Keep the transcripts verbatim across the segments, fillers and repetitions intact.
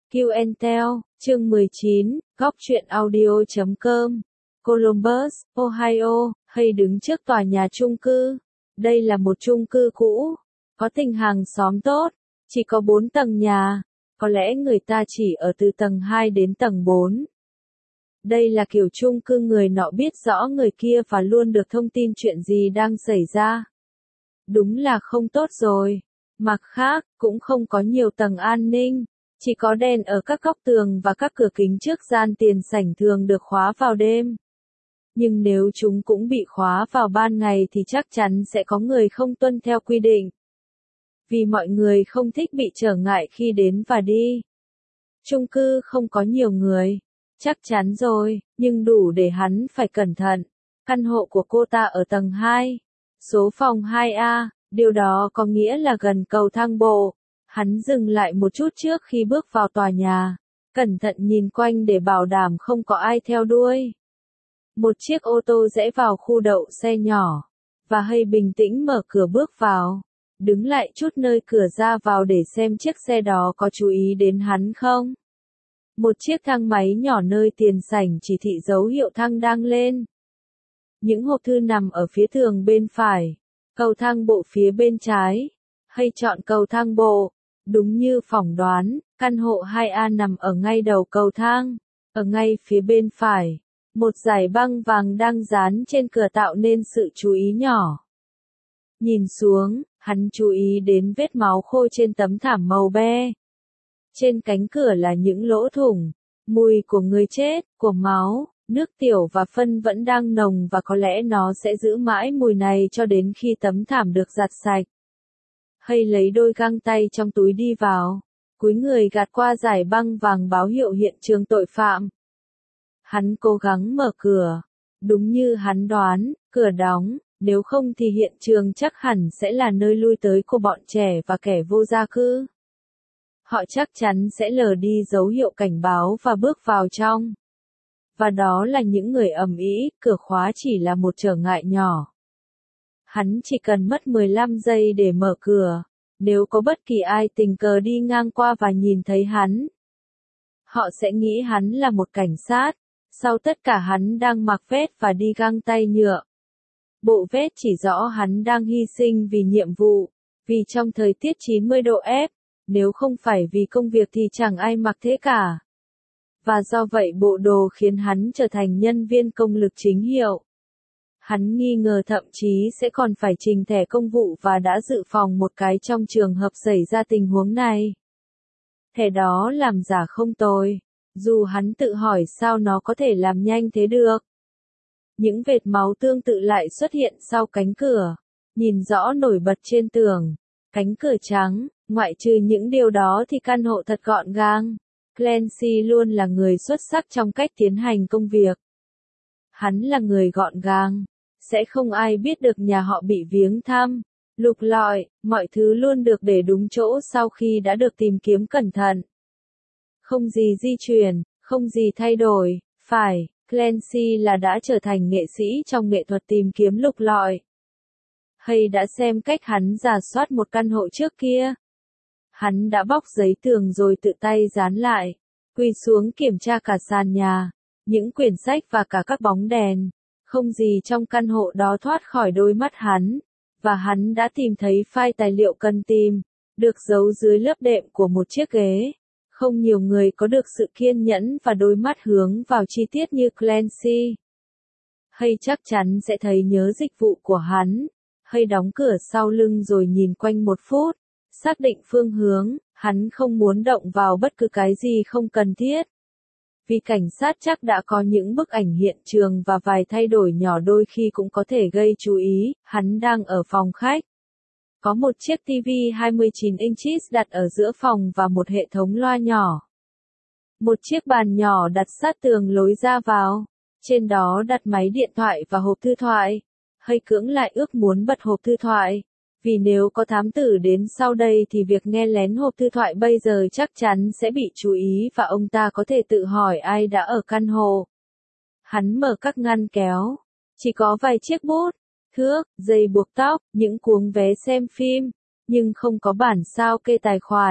Q and Tell, chương mười chín, góc truyện audio chấm com. Columbus, Ohio, hay đứng trước tòa nhà chung cư. Đây là một chung cư cũ, có tình hàng xóm tốt, chỉ có bốn tầng nhà, có lẽ người ta chỉ ở từ tầng hai đến tầng bốn. Đây là kiểu chung cư người nọ biết rõ người kia và luôn được thông tin chuyện gì đang xảy ra. Đúng là không tốt rồi. Mặt khác, cũng không có nhiều tầng an ninh, chỉ có đèn ở các góc tường và các cửa kính trước gian tiền sảnh thường được khóa vào đêm. Nhưng nếu chúng cũng bị khóa vào ban ngày thì chắc chắn sẽ có người không tuân theo quy định. Vì mọi người không thích bị trở ngại khi đến và đi. Chung cư không có nhiều người. Chắc chắn rồi, nhưng đủ để hắn phải cẩn thận. Căn hộ của cô ta ở tầng hai. Số phòng hai A, điều đó có nghĩa là gần cầu thang bộ. Hắn dừng lại một chút trước khi bước vào tòa nhà. Cẩn thận nhìn quanh để bảo đảm không có ai theo đuôi. Một chiếc ô tô rẽ vào khu đậu xe nhỏ. Và hay bình tĩnh mở cửa bước vào. Đứng lại chút nơi cửa ra vào để xem chiếc xe đó có chú ý đến hắn không. Một chiếc thang máy nhỏ nơi tiền sảnh chỉ thị dấu hiệu thang đang lên. Những hộp thư nằm ở phía tường bên phải. Cầu thang bộ phía bên trái. Hay chọn cầu thang bộ. Đúng như phỏng đoán, căn hộ hai A nằm ở ngay đầu cầu thang. Ở ngay phía bên phải. Một dải băng vàng đang dán trên cửa tạo nên sự chú ý nhỏ. Nhìn xuống, hắn chú ý đến vết máu khô trên tấm thảm màu be. Trên cánh cửa là những lỗ thủng, mùi của người chết, của máu, nước tiểu và phân vẫn đang nồng và có lẽ nó sẽ giữ mãi mùi này cho đến khi tấm thảm được giặt sạch. Hay lấy đôi găng tay trong túi đi vào, cúi người gạt qua dải băng vàng báo hiệu hiện trường tội phạm. Hắn cố gắng mở cửa. Đúng như hắn đoán, cửa đóng, nếu không thì hiện trường chắc hẳn sẽ là nơi lui tới của bọn trẻ và kẻ vô gia cư. Họ chắc chắn sẽ lờ đi dấu hiệu cảnh báo và bước vào trong. Và đó là những người ầm ĩ, cửa khóa chỉ là một trở ngại nhỏ. Hắn chỉ cần mất mười lăm giây để mở cửa, nếu có bất kỳ ai tình cờ đi ngang qua và nhìn thấy hắn. Họ sẽ nghĩ hắn là một cảnh sát, sau tất cả hắn đang mặc vest và đi găng tay nhựa. Bộ vest chỉ rõ hắn đang hy sinh vì nhiệm vụ, vì trong thời tiết chín mươi độ F. Nếu không phải vì công việc thì chẳng ai mặc thế cả. Và do vậy bộ đồ khiến hắn trở thành nhân viên công lực chính hiệu. Hắn nghi ngờ thậm chí sẽ còn phải trình thẻ công vụ và đã dự phòng một cái trong trường hợp xảy ra tình huống này. Thẻ đó làm giả không tồi, dù hắn tự hỏi sao nó có thể làm nhanh thế được. Những vệt máu tương tự lại xuất hiện sau cánh cửa, nhìn rõ nổi bật trên tường. Cánh cửa trắng. Ngoại trừ những điều đó thì căn hộ thật gọn gàng. Clancy luôn là người xuất sắc trong cách tiến hành công việc. Hắn là người gọn gàng. Sẽ không ai biết được nhà họ bị viếng thăm, lục lọi, mọi thứ luôn được để đúng chỗ sau khi đã được tìm kiếm cẩn thận. Không gì di chuyển, không gì thay đổi, phải, Clancy là đã trở thành nghệ sĩ trong nghệ thuật tìm kiếm lục lọi. Hay đã xem cách hắn rà soát một căn hộ trước kia. Hắn đã bóc giấy tường rồi tự tay dán lại, quỳ xuống kiểm tra cả sàn nhà, những quyển sách và cả các bóng đèn. Không gì trong căn hộ đó thoát khỏi đôi mắt hắn, và hắn đã tìm thấy file tài liệu cần tìm, được giấu dưới lớp đệm của một chiếc ghế. Không nhiều người có được sự kiên nhẫn và đôi mắt hướng vào chi tiết như Clancy. Hay chắc chắn sẽ thấy nhớ dịch vụ của hắn. Hay đóng cửa sau lưng rồi nhìn quanh một phút. Xác định phương hướng, hắn không muốn động vào bất cứ cái gì không cần thiết. Vì cảnh sát chắc đã có những bức ảnh hiện trường và vài thay đổi nhỏ đôi khi cũng có thể gây chú ý, hắn đang ở phòng khách. Có một chiếc ti vi hai mươi chín inches đặt ở giữa phòng và một hệ thống loa nhỏ. Một chiếc bàn nhỏ đặt sát tường lối ra vào. Trên đó đặt máy điện thoại và hộp thư thoại. Hay cưỡng lại ước muốn bật hộp thư thoại. Vì nếu có thám tử đến sau đây thì việc nghe lén hộp thư thoại bây giờ chắc chắn sẽ bị chú ý và ông ta có thể tự hỏi ai đã ở căn hộ. Hắn mở các ngăn kéo. Chỉ có vài chiếc bút, thước, dây buộc tóc, những cuống vé xem phim, nhưng không có bản sao kê tài khoản.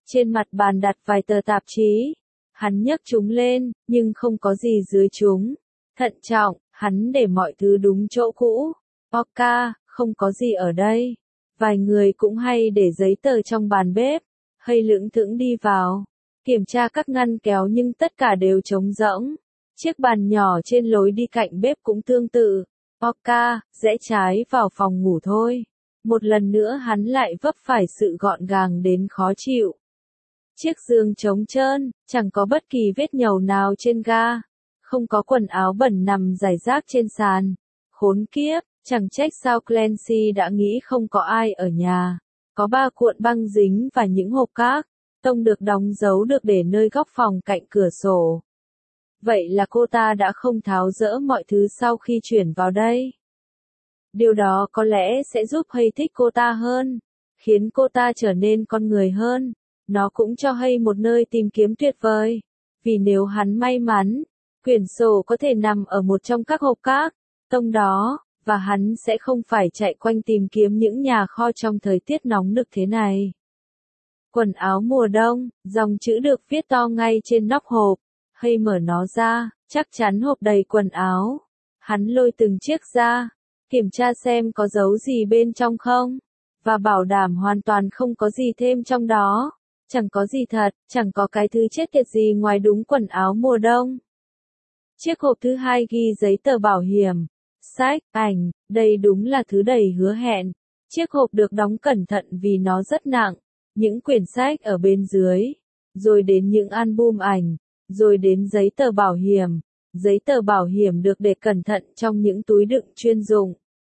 Trên mặt bàn đặt vài tờ tạp chí. Hắn nhấc chúng lên, nhưng không có gì dưới chúng. Thận trọng, hắn để mọi thứ đúng chỗ cũ. Oka, không có gì ở đây. Vài người cũng hay để giấy tờ trong bàn bếp. Hay lững thững đi vào. Kiểm tra các ngăn kéo nhưng tất cả đều trống rỗng. Chiếc bàn nhỏ trên lối đi cạnh bếp cũng tương tự. Oka, rẽ trái vào phòng ngủ thôi. Một lần nữa hắn lại vấp phải sự gọn gàng đến khó chịu. Chiếc giường trống trơn, chẳng có bất kỳ vết nhầu nào trên ga. Không có quần áo bẩn nằm rải rác trên sàn. Khốn kiếp, chẳng trách sao Clancy đã nghĩ không có ai ở nhà. Có ba cuộn băng dính và những hộp cát. Tông được đóng dấu được để nơi góc phòng cạnh cửa sổ. Vậy là cô ta đã không tháo dỡ mọi thứ sau khi chuyển vào đây. Điều đó có lẽ sẽ giúp Hay thích cô ta hơn, khiến cô ta trở nên con người hơn. Nó cũng cho Hay một nơi tìm kiếm tuyệt vời, vì nếu hắn may mắn, quyển sổ có thể nằm ở một trong các hộp cát tông đó, và hắn sẽ không phải chạy quanh tìm kiếm những nhà kho trong thời tiết nóng nực thế này. Quần áo mùa đông, dòng chữ được viết to ngay trên nóc hộp. Hay mở nó ra, chắc chắn hộp đầy quần áo. Hắn lôi từng chiếc ra, kiểm tra xem có dấu gì bên trong không, và bảo đảm hoàn toàn không có gì thêm trong đó. Chẳng có gì thật, chẳng có cái thứ chết tiệt gì ngoài đúng quần áo mùa đông. Chiếc hộp thứ hai ghi giấy tờ bảo hiểm, sách, ảnh, đây đúng là thứ đầy hứa hẹn. Chiếc hộp được đóng cẩn thận vì nó rất nặng. Những quyển sách ở bên dưới, rồi đến những album ảnh, rồi đến giấy tờ bảo hiểm. Giấy tờ bảo hiểm được để cẩn thận trong những túi đựng chuyên dụng.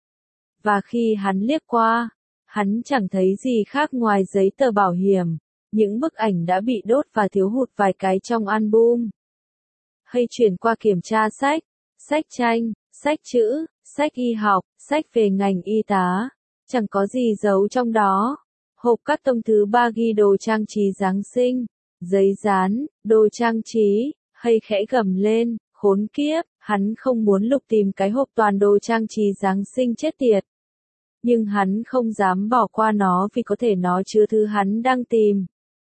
Và khi hắn liếc qua, hắn chẳng thấy gì khác ngoài giấy tờ bảo hiểm. Những bức ảnh đã bị đốt và thiếu hụt vài cái trong album. Hay chuyển qua kiểm tra sách, sách tranh, sách chữ, sách y học, sách về ngành y tá. Chẳng có gì giấu trong đó. Hộp cắt tông thứ ba ghi đồ trang trí Giáng sinh, giấy dán, đồ trang trí. Hay khẽ gầm lên, khốn kiếp, hắn không muốn lục tìm cái hộp toàn đồ trang trí Giáng sinh chết tiệt. Nhưng hắn không dám bỏ qua nó vì có thể nó chứa thứ hắn đang tìm.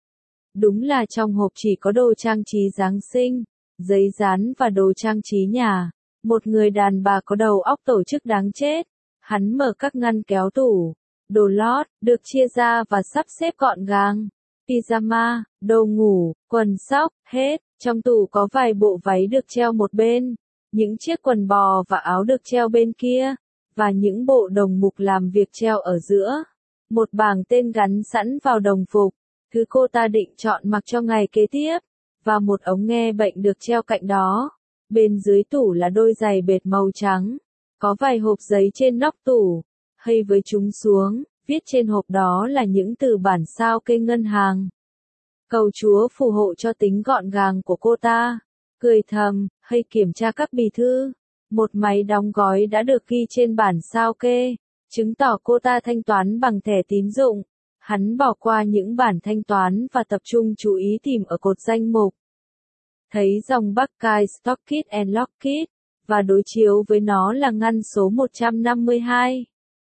Đúng là trong hộp chỉ có đồ trang trí Giáng sinh, giấy dán và đồ trang trí nhà. Một người đàn bà có đầu óc tổ chức đáng chết. Hắn mở các ngăn kéo tủ. Đồ lót, được chia ra và sắp xếp gọn gàng. Pyjama, đồ ngủ, quần sóc, hết. Trong tủ có vài bộ váy được treo một bên. Những chiếc quần bò và áo được treo bên kia. Và những bộ đồng mục làm việc treo ở giữa. Một bảng tên gắn sẵn vào đồng phục. Thứ cô ta định chọn mặc cho ngày kế tiếp. Và một ống nghe bệnh được treo cạnh đó. Bên dưới tủ là đôi giày bệt màu trắng. Có vài hộp giấy trên nóc tủ. Hay với chúng xuống, viết trên hộp đó là những từ bản sao kê ngân hàng. Cầu Chúa phù hộ cho tính gọn gàng của cô ta. Cười thầm, hay kiểm tra các bì thư. Một máy đóng gói đã được ghi trên bản sao kê, chứng tỏ cô ta thanh toán bằng thẻ tín dụng. Hắn bỏ qua những bản thanh toán và tập trung chú ý tìm ở cột danh mục. Thấy dòng Buckeye Stockit and Lockit, và đối chiếu với nó là ngăn số một trăm năm mươi hai.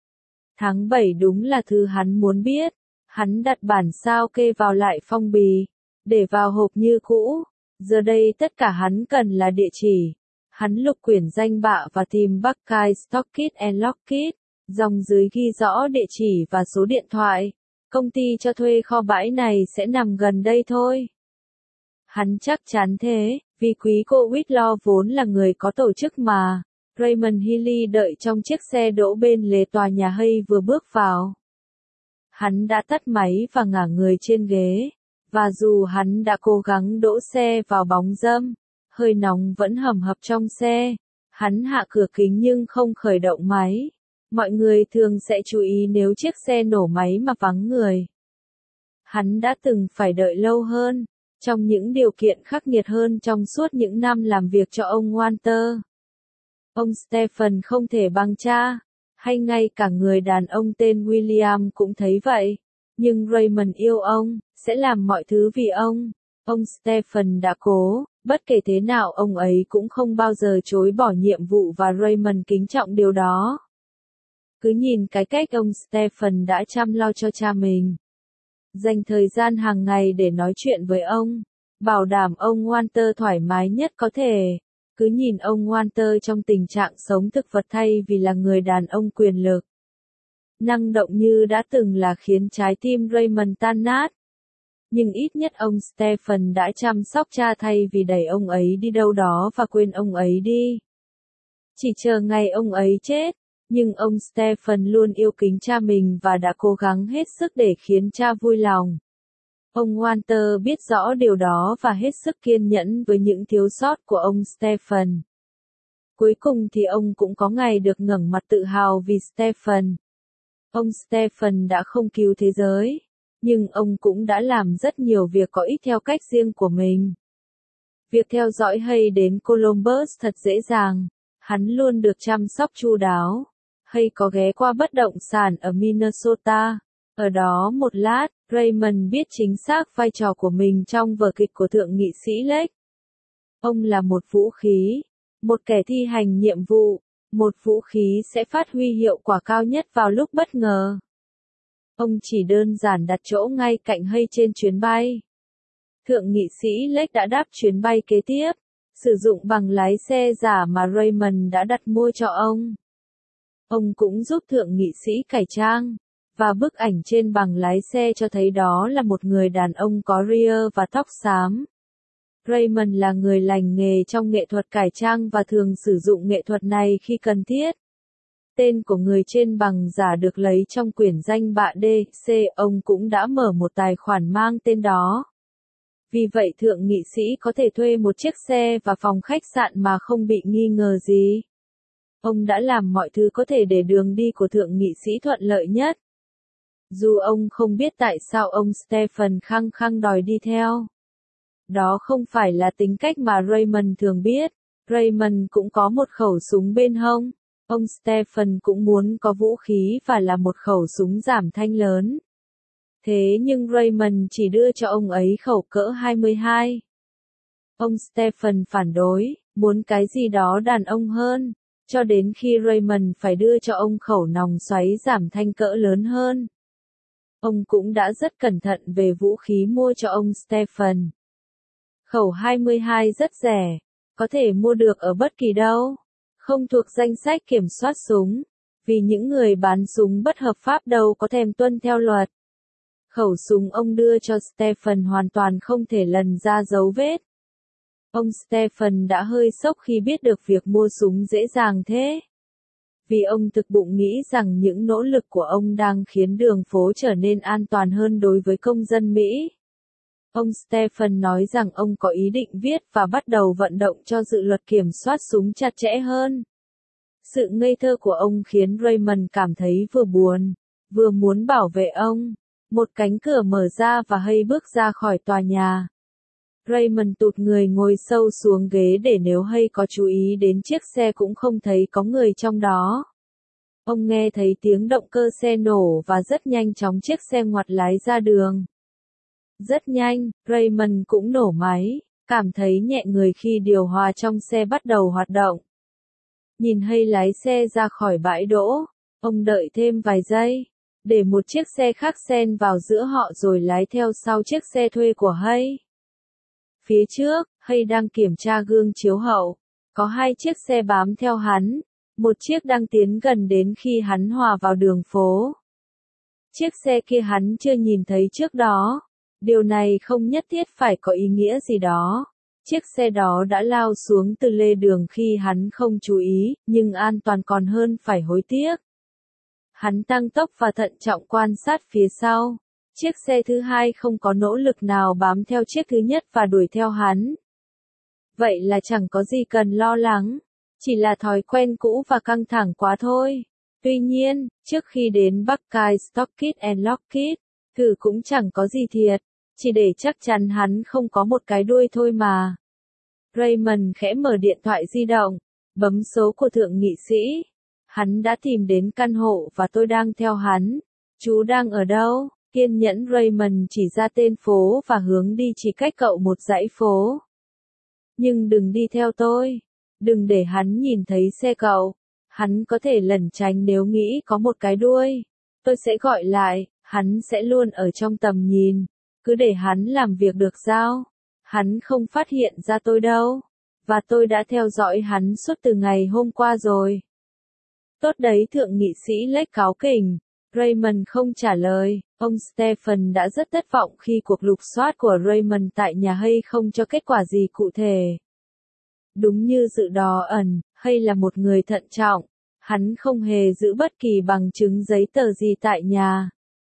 Tháng bảy đúng là thứ hắn muốn biết. Hắn đặt bản sao kê vào lại phong bì, để vào hộp như cũ. Giờ đây tất cả hắn cần là địa chỉ. Hắn lục quyển danh bạ và tìm Buckeye Stockit and Lockit. Dòng dưới ghi rõ địa chỉ và số điện thoại. Công ty cho thuê kho bãi này sẽ nằm gần đây thôi. Hắn chắc chắn thế, vì quý cô Whitlaw vốn là người có tổ chức mà. Raymond Healy đợi trong chiếc xe đỗ bên lề tòa nhà Hay vừa bước vào. Hắn đã tắt máy và ngả người trên ghế. Và dù hắn đã cố gắng đỗ xe vào bóng râm, hơi nóng vẫn hầm hập trong xe. Hắn hạ cửa kính nhưng không khởi động máy. Mọi người thường sẽ chú ý nếu chiếc xe nổ máy mà vắng người. Hắn đã từng phải đợi lâu hơn, trong những điều kiện khắc nghiệt hơn trong suốt những năm làm việc cho ông Walter. Ông Stephen không thể bằng cha, hay ngay cả người đàn ông tên William cũng thấy vậy. Nhưng Raymond yêu ông, sẽ làm mọi thứ vì ông. Ông Stephen đã cố, bất kể thế nào ông ấy cũng không bao giờ chối bỏ nhiệm vụ và Raymond kính trọng điều đó. Cứ nhìn cái cách ông Stephen đã chăm lo cho cha mình. Dành thời gian hàng ngày để nói chuyện với ông. Bảo đảm ông Walter thoải mái nhất có thể. Cứ nhìn ông Walter trong tình trạng sống thực vật thay vì là người đàn ông quyền lực. Năng động như đã từng là khiến trái tim Raymond tan nát. Nhưng ít nhất ông Stephen đã chăm sóc cha thay vì đẩy ông ấy đi đâu đó và quên ông ấy đi. Chỉ chờ ngày ông ấy chết, nhưng ông Stephen luôn yêu kính cha mình và đã cố gắng hết sức để khiến cha vui lòng. Ông Walter biết rõ điều đó và hết sức kiên nhẫn với những thiếu sót của ông Stephen. Cuối cùng thì ông cũng có ngày được ngẩng mặt tự hào vì Stephen. Ông Stephen đã không cứu thế giới, nhưng ông cũng đã làm rất nhiều việc có ích theo cách riêng của mình. Việc theo dõi Hay đến Columbus thật dễ dàng, hắn luôn được chăm sóc chu đáo. Hay có ghé qua bất động sản ở Minnesota. Ở đó một lát, Raymond biết chính xác vai trò của mình trong vở kịch của thượng nghị sĩ Lake. Ông là một vũ khí, một kẻ thi hành nhiệm vụ, một vũ khí sẽ phát huy hiệu quả cao nhất vào lúc bất ngờ. Ông chỉ đơn giản đặt chỗ ngay cạnh Hay trên chuyến bay. Thượng nghị sĩ Lake đã đáp chuyến bay kế tiếp, sử dụng bằng lái xe giả mà Raymond đã đặt mua cho ông. Ông cũng giúp thượng nghị sĩ cải trang, và bức ảnh trên bằng lái xe cho thấy đó là một người đàn ông có ria và tóc xám. Raymond là người lành nghề trong nghệ thuật cải trang và thường sử dụng nghệ thuật này khi cần thiết. Tên của người trên bằng giả được lấy trong quyển danh bạ đê xê, ông cũng đã mở một tài khoản mang tên đó. Vì vậy thượng nghị sĩ có thể thuê một chiếc xe và phòng khách sạn mà không bị nghi ngờ gì. Ông đã làm mọi thứ có thể để đường đi của thượng nghị sĩ thuận lợi nhất. Dù ông không biết tại sao ông Stephen khăng khăng đòi đi theo. Đó không phải là tính cách mà Raymond thường biết. Raymond cũng có một khẩu súng bên hông. Ông Stephen cũng muốn có vũ khí và là một khẩu súng giảm thanh lớn. Thế nhưng Raymond chỉ đưa cho ông ấy khẩu cỡ hai mươi hai. Ông Stephen phản đối, muốn cái gì đó đàn ông hơn, cho đến khi Raymond phải đưa cho ông khẩu nòng xoáy giảm thanh cỡ lớn hơn. Ông cũng đã rất cẩn thận về vũ khí mua cho ông Stephen. Khẩu hai mươi hai rất rẻ, có thể mua được ở bất kỳ đâu, không thuộc danh sách kiểm soát súng, vì những người bán súng bất hợp pháp đâu có thèm tuân theo luật. Khẩu súng ông đưa cho Stephen hoàn toàn không thể lần ra dấu vết. Ông Stephen đã hơi sốc khi biết được việc mua súng dễ dàng thế. Vì ông thực bụng nghĩ rằng những nỗ lực của ông đang khiến đường phố trở nên an toàn hơn đối với công dân Mỹ. Ông Stephen nói rằng ông có ý định viết và bắt đầu vận động cho dự luật kiểm soát súng chặt chẽ hơn. Sự ngây thơ của ông khiến Raymond cảm thấy vừa buồn, vừa muốn bảo vệ ông. Một cánh cửa mở ra và Hay bước ra khỏi tòa nhà. Raymond tụt người ngồi sâu xuống ghế để nếu Hay có chú ý đến chiếc xe cũng không thấy có người trong đó. Ông nghe thấy tiếng động cơ xe nổ và rất nhanh chóng chiếc xe ngoặt lái ra đường. Rất nhanh, Raymond cũng nổ máy, cảm thấy nhẹ người khi điều hòa trong xe bắt đầu hoạt động. Nhìn Hay lái xe ra khỏi bãi đỗ, ông đợi thêm vài giây, để một chiếc xe khác xen vào giữa họ rồi lái theo sau chiếc xe thuê của Hay. Phía trước, Hay đang kiểm tra gương chiếu hậu, có hai chiếc xe bám theo hắn, một chiếc đang tiến gần đến khi hắn hòa vào đường phố. Chiếc xe kia hắn chưa nhìn thấy trước đó. Điều này không nhất thiết phải có ý nghĩa gì đó. Chiếc xe đó đã lao xuống từ lề đường khi hắn không chú ý, nhưng an toàn còn hơn phải hối tiếc. Hắn tăng tốc và thận trọng quan sát phía sau. Chiếc xe thứ hai không có nỗ lực nào bám theo chiếc thứ nhất và đuổi theo hắn. Vậy là chẳng có gì cần lo lắng. Chỉ là thói quen cũ và căng thẳng quá thôi. Tuy nhiên, trước khi đến Buckeye Stockade and Lockheed, thử cũng chẳng có gì thiệt. Chỉ để chắc chắn hắn không có một cái đuôi thôi mà. Raymond khẽ mở điện thoại di động, bấm số của thượng nghị sĩ. Hắn đã tìm đến căn hộ và tôi đang theo hắn. Chú đang ở đâu? Kiên nhẫn Raymond chỉ ra tên phố và hướng đi chỉ cách cậu một dãy phố. Nhưng đừng đi theo tôi. Đừng để hắn nhìn thấy xe cậu. Hắn có thể lẩn tránh nếu nghĩ có một cái đuôi. Tôi sẽ gọi lại. Hắn sẽ luôn ở trong tầm nhìn, cứ để hắn làm việc được sao? Hắn không phát hiện ra tôi đâu, và tôi đã theo dõi hắn suốt từ ngày hôm qua rồi. Tốt đấy thượng nghị sĩ Lake cáu kỉnh. Raymond không trả lời, ông Stephen đã rất thất vọng khi cuộc lục soát của Raymond tại nhà Hay không cho kết quả gì cụ thể. Đúng như dự đoán ẩn, Hay là một người thận trọng, hắn không hề giữ bất kỳ bằng chứng giấy tờ gì tại nhà.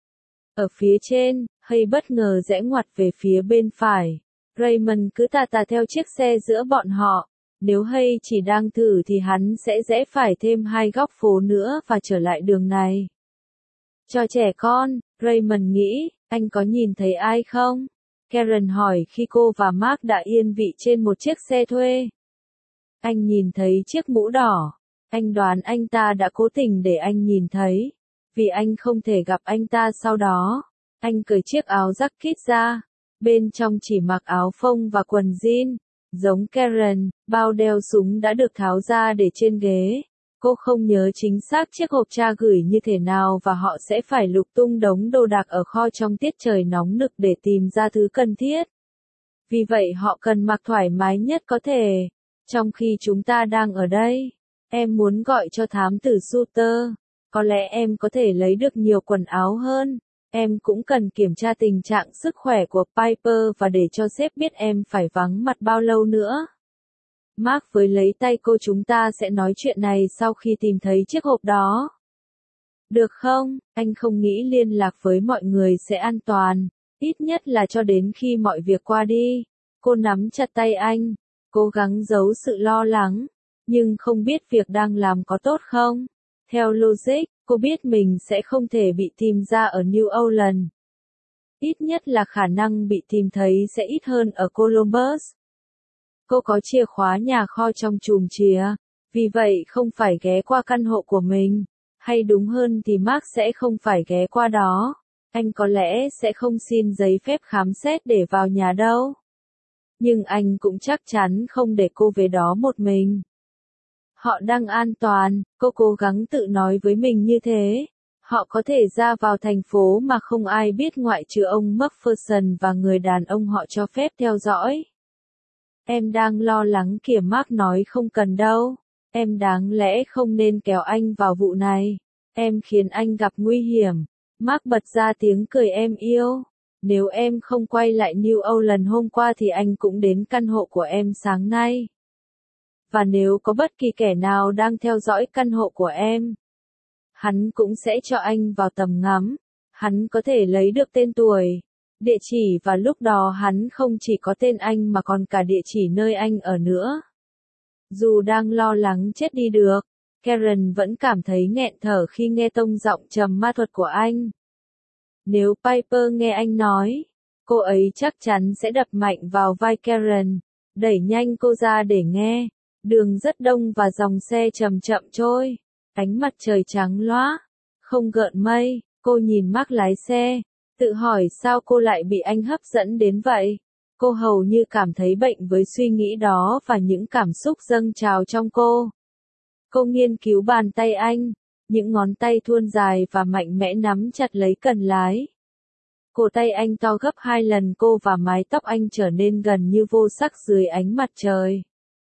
Ở phía trên, Hay bất ngờ rẽ ngoặt về phía bên phải. Raymond cứ tà tà theo chiếc xe giữa bọn họ. Nếu Hay chỉ đang thử thì hắn sẽ rẽ phải thêm hai góc phố nữa và trở lại đường này. Cho trẻ con, Raymond nghĩ, anh có nhìn thấy ai không? Karen hỏi khi cô và Mark đã yên vị trên một chiếc xe thuê. Anh nhìn thấy chiếc mũ đỏ. Anh đoán anh ta đã cố tình để anh nhìn thấy. Vì anh không thể gặp anh ta sau đó. Anh cởi chiếc áo jacket ra. Bên trong chỉ mặc áo phông và quần jean. Giống Karen, bao đeo súng đã được tháo ra để trên ghế. Cô không nhớ chính xác chiếc hộp cha gửi như thế nào và họ sẽ phải lục tung đống đồ đạc ở kho trong tiết trời nóng nực để tìm ra thứ cần thiết. Vì vậy họ cần mặc thoải mái nhất có thể. Trong khi chúng ta đang ở đây, em muốn gọi cho thám tử Suter. Có lẽ em có thể lấy được nhiều quần áo hơn. Em cũng cần kiểm tra tình trạng sức khỏe của Piper và để cho sếp biết em phải vắng mặt bao lâu nữa. Mark với lấy tay cô chúng ta sẽ nói chuyện này sau khi tìm thấy chiếc hộp đó. Được không? Anh không nghĩ liên lạc với mọi người sẽ an toàn, ít nhất là cho đến khi mọi việc qua đi. Cô nắm chặt tay anh, cố gắng giấu sự lo lắng, nhưng không biết việc đang làm có tốt không. Theo logic, cô biết mình sẽ không thể bị tìm ra ở New Orleans. Ít nhất là khả năng bị tìm thấy sẽ ít hơn ở Columbus. Cô có chìa khóa nhà kho trong chùm chìa, vì vậy không phải ghé qua căn hộ của mình. Hay đúng hơn thì Mark sẽ không phải ghé qua đó. Anh có lẽ sẽ không xin giấy phép khám xét để vào nhà đâu. Nhưng anh cũng chắc chắn không để cô về đó một mình. Họ đang an toàn, cô cố gắng tự nói với mình như thế. Họ có thể ra vào thành phố mà không ai biết ngoại trừ ông McPherson và người đàn ông họ cho phép theo dõi. Em đang lo lắng kìa, Mark nói không cần đâu. Em đáng lẽ không nên kéo anh vào vụ này. Em khiến anh gặp nguy hiểm. Mark bật ra tiếng cười em yêu. Nếu em không quay lại New Orleans hôm qua thì anh cũng đến căn hộ của em sáng nay. Và nếu có bất kỳ kẻ nào đang theo dõi căn hộ của em, hắn cũng sẽ cho anh vào tầm ngắm. Hắn có thể lấy được tên tuổi, địa chỉ và lúc đó hắn không chỉ có tên anh mà còn cả địa chỉ nơi anh ở nữa. Dù đang lo lắng chết đi được, Karen vẫn cảm thấy nghẹn thở khi nghe tông giọng trầm ma thuật của anh. Nếu Piper nghe anh nói, cô ấy chắc chắn sẽ đập mạnh vào vai Karen, đẩy nhanh cô ra để nghe. Đường rất đông và dòng xe chậm chậm trôi. Ánh mặt trời trắng loá, không gợn mây. Cô nhìn Mark lái xe, tự hỏi sao cô lại bị anh hấp dẫn đến vậy. Cô hầu như cảm thấy bệnh với suy nghĩ đó và những cảm xúc dâng trào trong cô. Cô nghiên cứu bàn tay anh, những ngón tay thuôn dài và mạnh mẽ nắm chặt lấy cần lái. Cổ tay anh to gấp hai lần cô và mái tóc anh trở nên gần như vô sắc dưới ánh mặt trời.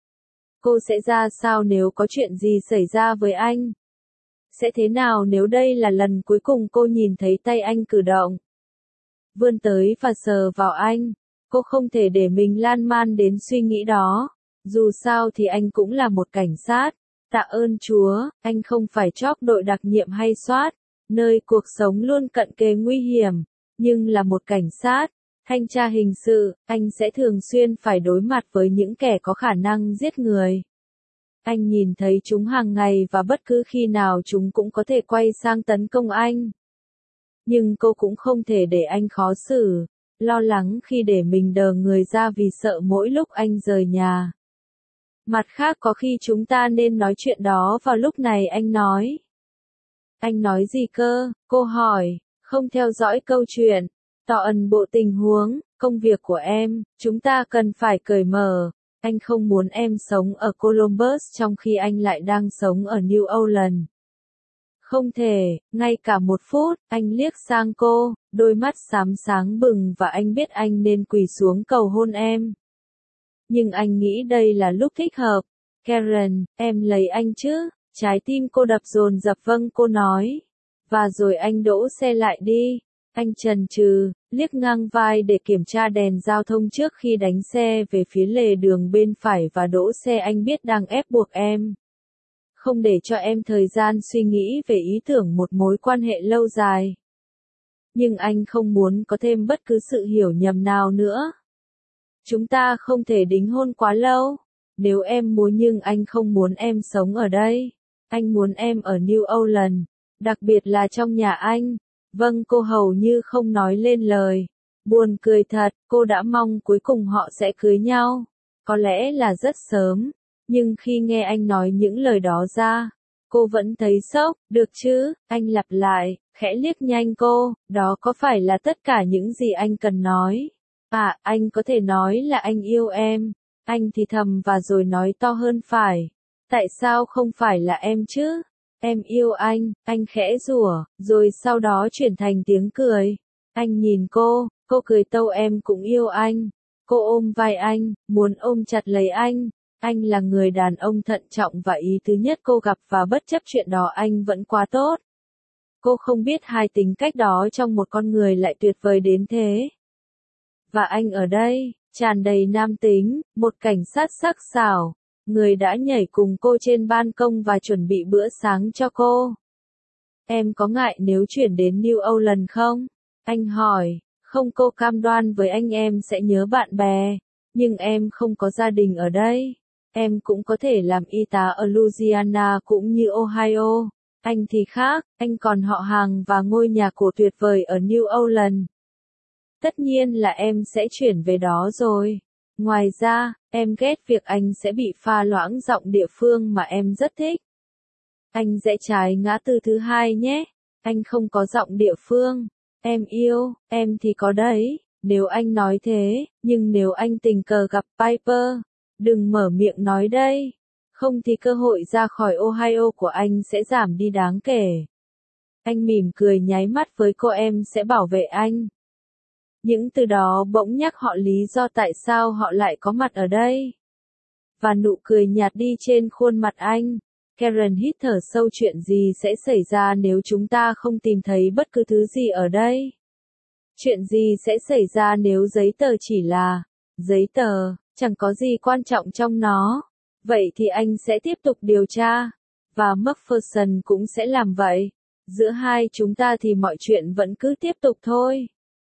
Cô sẽ ra sao nếu có chuyện gì xảy ra với anh? Sẽ thế nào nếu đây là lần cuối cùng cô nhìn thấy tay anh cử động? Vươn tới và sờ vào anh. Cô không thể để mình lan man đến suy nghĩ đó. Dù sao thì anh cũng là một cảnh sát. Tạ ơn Chúa, anh không phải chóp đội đặc nhiệm hay soát, nơi cuộc sống luôn cận kề nguy hiểm, nhưng là một cảnh sát, thanh tra hình sự, anh sẽ thường xuyên phải đối mặt với những kẻ có khả năng giết người. Anh nhìn thấy chúng hàng ngày và bất cứ khi nào chúng cũng có thể quay sang tấn công anh. Nhưng cô cũng không thể để anh khó xử, lo lắng khi để mình đờ người ra vì sợ mỗi lúc anh rời nhà. Mặt khác có khi chúng ta nên nói chuyện đó vào lúc này, anh nói. Anh nói gì cơ? Cô hỏi, không theo dõi câu chuyện. Tỏ ẩn bộ tình huống, công việc của em, chúng ta cần phải cởi mở. Anh không muốn em sống ở Columbus trong khi anh lại đang sống ở New Orleans. Không thể, ngay cả một phút, anh liếc sang cô. đôi mắt xám sáng bừng và anh biết anh nên quỳ xuống cầu hôn em. Nhưng anh nghĩ đây là lúc thích hợp. Karen, em lấy anh chứ? Trái tim cô đập dồn dập vâng cô nói. Và rồi anh đỗ xe lại đi. Anh chần chừ, liếc ngang vai để kiểm tra đèn giao thông trước khi đánh xe về phía lề đường bên phải và đỗ xe. Anh biết đang ép buộc em. Không để cho em thời gian suy nghĩ về ý tưởng một mối quan hệ lâu dài. Nhưng anh không muốn có thêm bất cứ sự hiểu nhầm nào nữa. Chúng ta không thể đính hôn quá lâu. Nếu em muốn, nhưng anh không muốn em sống ở đây. Anh muốn em ở New Orleans, đặc biệt là trong nhà anh. Vâng, cô hầu như không nói lên lời. Buồn cười thật, cô đã mong cuối cùng họ sẽ cưới nhau. Có lẽ là rất sớm, nhưng khi nghe anh nói những lời đó ra, cô vẫn thấy sốc. Được chứ, anh lặp lại, khẽ liếc nhanh cô, đó có phải là tất cả những gì anh cần nói? À, anh có thể nói là anh yêu em. Anh thì thầm và rồi nói to hơn, phải. Tại sao không phải là em chứ? Em yêu anh, anh khẽ rủa, rồi sau đó chuyển thành tiếng cười. Anh nhìn cô, cô cười tâu, em cũng yêu anh. Cô ôm vai anh, muốn ôm chặt lấy anh. Anh là người đàn ông thận trọng và ý thứ nhất cô gặp, và bất chấp chuyện đó anh vẫn quá tốt. Cô không biết hai tính cách đó trong một con người lại tuyệt vời đến thế. Và anh ở đây, tràn đầy nam tính, một cảnh sát sắc sảo, người đã nhảy cùng cô trên ban công và chuẩn bị bữa sáng cho cô. Em có ngại nếu chuyển đến New Orleans không? Anh hỏi. Không, cô cam đoan với anh em sẽ nhớ bạn bè. Nhưng em không có gia đình ở đây. Em cũng có thể làm y tá ở Louisiana cũng như Ohio. Anh thì khác, anh còn họ hàng và ngôi nhà cổ tuyệt vời ở New Orleans. Tất nhiên là em sẽ chuyển về đó rồi. Ngoài ra, em ghét việc anh sẽ bị pha loãng giọng địa phương mà em rất thích. Anh rẽ trái ngã tư thứ hai nhé. Anh không có giọng địa phương. Em yêu, em thì có đấy. Nếu anh nói thế, nhưng nếu anh tình cờ gặp Piper, đừng mở miệng nói đây. Không thì cơ hội ra khỏi Ohio của anh sẽ giảm đi đáng kể. Anh mỉm cười nháy mắt với cô, em sẽ bảo vệ anh. Những từ đó bỗng nhắc họ lý do tại sao họ lại có mặt ở đây. Và nụ cười nhạt đi trên khuôn mặt anh. Karen hít thở sâu, chuyện gì sẽ xảy ra nếu chúng ta không tìm thấy bất cứ thứ gì ở đây? Chuyện gì sẽ xảy ra nếu giấy tờ chỉ là giấy tờ, chẳng có gì quan trọng trong nó? Vậy thì anh sẽ tiếp tục điều tra. Và McPherson cũng sẽ làm vậy. Giữa hai chúng ta thì mọi chuyện vẫn cứ tiếp tục thôi.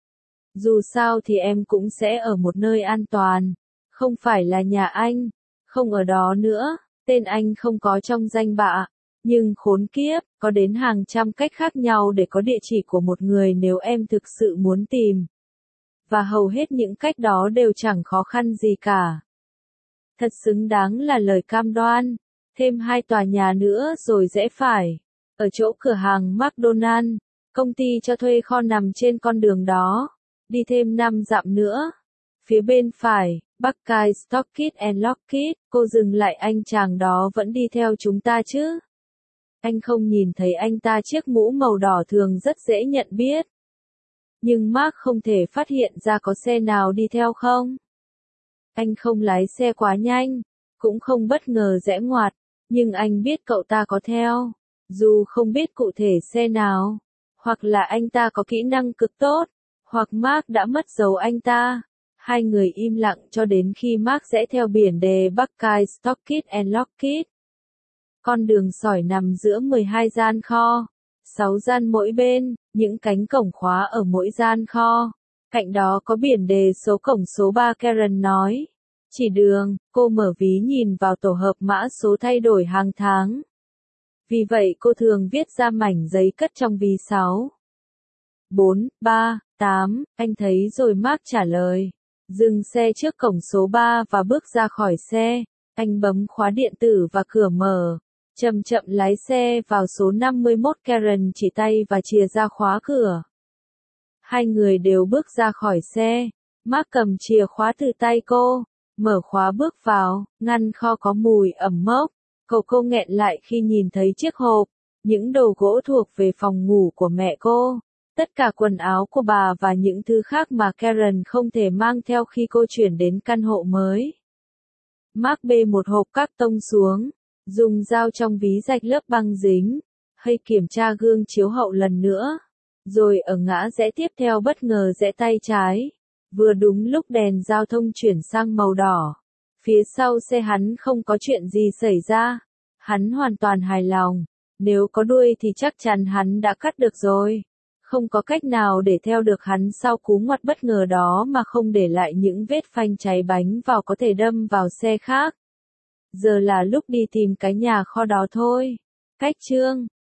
Dù sao thì em cũng sẽ ở một nơi an toàn. Không phải là nhà anh. Không ở đó nữa. Tên anh không có trong danh bạ. Nhưng khốn kiếp, có đến hàng trăm cách khác nhau để có địa chỉ của một người nếu em thực sự muốn tìm. Và hầu hết những cách đó đều chẳng khó khăn gì cả. Thật xứng đáng là lời cam đoan. Thêm hai tòa nhà nữa rồi rẽ phải. Ở chỗ cửa hàng McDonald, công ty cho thuê kho nằm trên con đường đó. Đi thêm năm dặm nữa. Phía bên phải, Buckeye Stockade and Lockheed, cô dừng lại, anh chàng đó vẫn đi theo chúng ta chứ? Anh không nhìn thấy anh ta, chiếc mũ màu đỏ thường rất dễ nhận biết. Nhưng Mark không thể phát hiện ra có xe nào đi theo không? Anh không lái xe quá nhanh, cũng không bất ngờ rẽ ngoặt, nhưng anh biết cậu ta có theo. Dù không biết cụ thể xe nào, hoặc là anh ta có kỹ năng cực tốt, hoặc Mark đã mất dấu anh ta. Hai người im lặng cho đến khi Mark rẽ theo biển đề Buckeye Stockade and Lockheed. Con đường sỏi nằm giữa mười hai gian kho, sáu gian mỗi bên, những cánh cổng khóa ở mỗi gian kho. Cạnh đó có biển đề số cổng số ba, Karen nói. Chỉ đường, cô mở ví nhìn vào tổ hợp mã số thay đổi hàng tháng. Vì vậy cô thường viết ra mảnh giấy cất trong ví sáu. bốn, ba, tám, anh thấy rồi, Mark trả lời. Dừng xe trước cổng số ba và bước ra khỏi xe. Anh bấm khóa điện tử và cửa mở. Chậm chậm lái xe vào số năm mươi mốt, Karen chỉ tay và chìa ra khóa cửa. Hai người đều bước ra khỏi xe. Mark cầm chìa khóa từ tay cô, mở khóa bước vào, ngăn kho có mùi ẩm mốc. Cậu cô nghẹn lại khi nhìn thấy chiếc hộp, những đồ gỗ thuộc về phòng ngủ của mẹ cô. Tất cả quần áo của bà và những thứ khác mà Karen không thể mang theo khi cô chuyển đến căn hộ mới. Mark bê một hộp các tông xuống, dùng dao trong ví rạch lớp băng dính, hay kiểm tra gương chiếu hậu lần nữa. Rồi ở ngã rẽ tiếp theo bất ngờ rẽ tay trái. Vừa đúng lúc đèn giao thông chuyển sang màu đỏ. Phía sau xe hắn không có chuyện gì xảy ra. Hắn hoàn toàn hài lòng. Nếu có đuôi thì chắc chắn hắn đã cắt được rồi. Không có cách nào để theo được hắn sau cú ngoặt bất ngờ đó mà không để lại những vết phanh cháy bánh vào có thể đâm vào xe khác. Giờ là lúc đi tìm cái nhà kho đó thôi. Cách chương